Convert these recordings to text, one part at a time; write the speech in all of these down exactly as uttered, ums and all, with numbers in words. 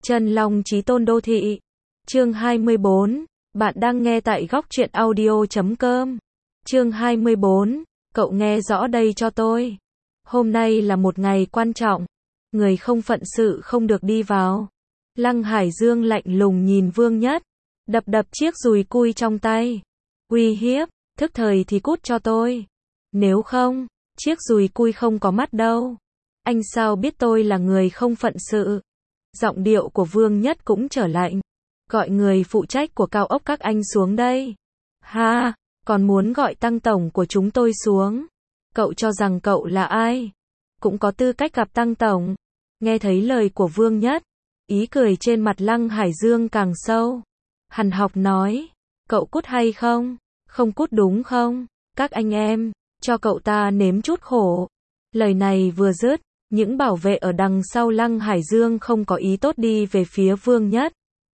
Chân Long Chí Tôn Đô Thị. Chương hai mươi bốn. Bạn đang nghe tại góc truyện audio chấm com. Chương hai mươi bốn. Cậu nghe rõ đây cho tôi. Hôm nay là một ngày quan trọng. Người không phận sự không được đi vào. Lăng Hải Dương lạnh lùng nhìn Vương Nhất. Đập đập chiếc dùi cui trong tay. Uy hiếp, thức thời thì cút cho tôi. Nếu không, chiếc dùi cui không có mắt đâu. Anh sao biết tôi là người không phận sự? Giọng điệu của Vương Nhất cũng trở lạnh. Gọi người phụ trách của cao ốc các anh xuống đây. Ha, còn muốn gọi tăng tổng của chúng tôi xuống. Cậu cho rằng cậu là ai? Cũng có tư cách gặp tăng tổng. Nghe thấy lời của Vương Nhất, ý cười trên mặt Lăng Hải Dương càng sâu. Hằn học nói, cậu cút hay không? Không cút đúng không? Các anh em, cho cậu ta nếm chút khổ. Lời này vừa dứt, những bảo vệ ở đằng sau Lăng Hải Dương không có ý tốt đi về phía Vương Nhất.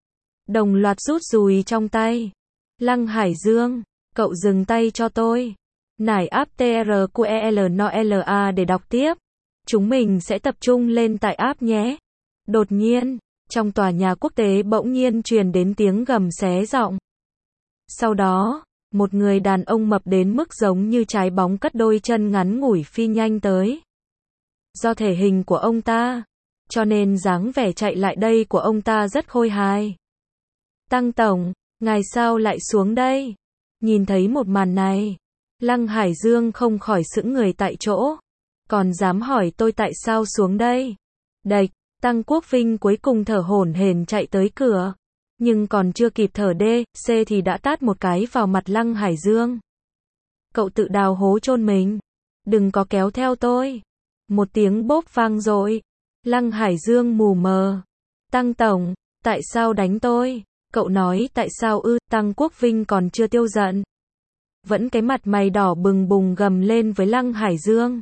Đồng loạt rút dùi trong tay. Lăng Hải Dương, cậu dừng tay cho tôi. Nải app tê rờ quy e lờ en o lờ a để đọc tiếp. Chúng mình sẽ tập trung lên tại app nhé. Đột nhiên, trong tòa nhà quốc tế bỗng nhiên truyền đến tiếng gầm xé giọng. Sau đó, một người đàn ông mập đến mức giống như trái bóng cất đôi chân ngắn ngủi phi nhanh tới. Do thể hình của ông ta, cho nên dáng vẻ chạy lại đây của ông ta rất khôi hài. Tăng tổng, ngài sao lại xuống đây? Nhìn thấy một màn này, Lăng Hải Dương không khỏi sững người tại chỗ. Còn dám hỏi tôi tại sao xuống đây? Đạch, Tăng Quốc Vinh cuối cùng thở hổn hển chạy tới cửa. Nhưng còn chưa kịp thở đê, xê thì đã tát một cái vào mặt Lăng Hải Dương. Cậu tự đào hố chôn mình. Đừng có kéo theo tôi. Một tiếng bốp vang dội. Lăng Hải Dương mù mờ. Tăng tổng, tại sao đánh tôi? Cậu nói tại sao ư? Tăng Quốc Vinh còn chưa tiêu giận. Vẫn cái mặt mày đỏ bừng bùng gầm lên với Lăng Hải Dương.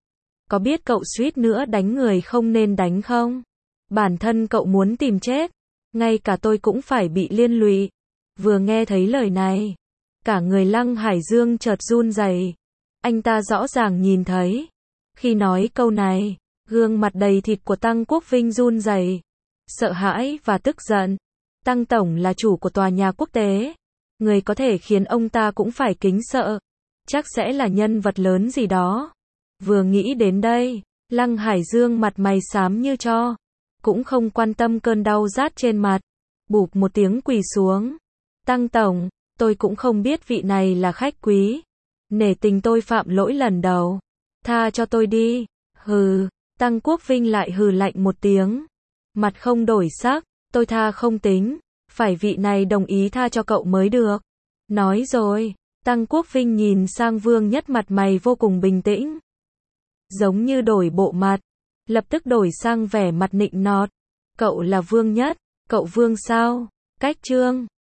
Có biết cậu suýt nữa đánh người không nên đánh không? Bản thân cậu muốn tìm chết. Ngay cả tôi cũng phải bị liên lụy. Vừa nghe thấy lời này, cả người Lăng Hải Dương chợt run rẩy. Anh ta rõ ràng nhìn thấy. Khi nói câu này, gương mặt đầy thịt của Tăng Quốc Vinh run rẩy, sợ hãi và tức giận. Tăng tổng là chủ của tòa nhà quốc tế. Người có thể khiến ông ta cũng phải kính sợ. Chắc sẽ là nhân vật lớn gì đó. Vừa nghĩ đến đây, Lăng Hải Dương mặt mày xám như tro. Cũng không quan tâm cơn đau rát trên mặt. Bụp một tiếng quỳ xuống. Tăng tổng, tôi cũng không biết vị này là khách quý. Nể tình tôi phạm lỗi lần đầu. Tha cho tôi đi. Hừ, Tăng Quốc Vinh lại hừ lạnh một tiếng. Mặt không đổi sắc, tôi tha không tính. Phải vị này đồng ý tha cho cậu mới được. Nói rồi, Tăng Quốc Vinh nhìn sang Vương Nhất mặt mày vô cùng bình tĩnh. Giống như đổi bộ mặt. Lập tức đổi sang vẻ mặt nịnh nọt. Cậu là Vương Nhất, cậu Vương sao? Cách Trương.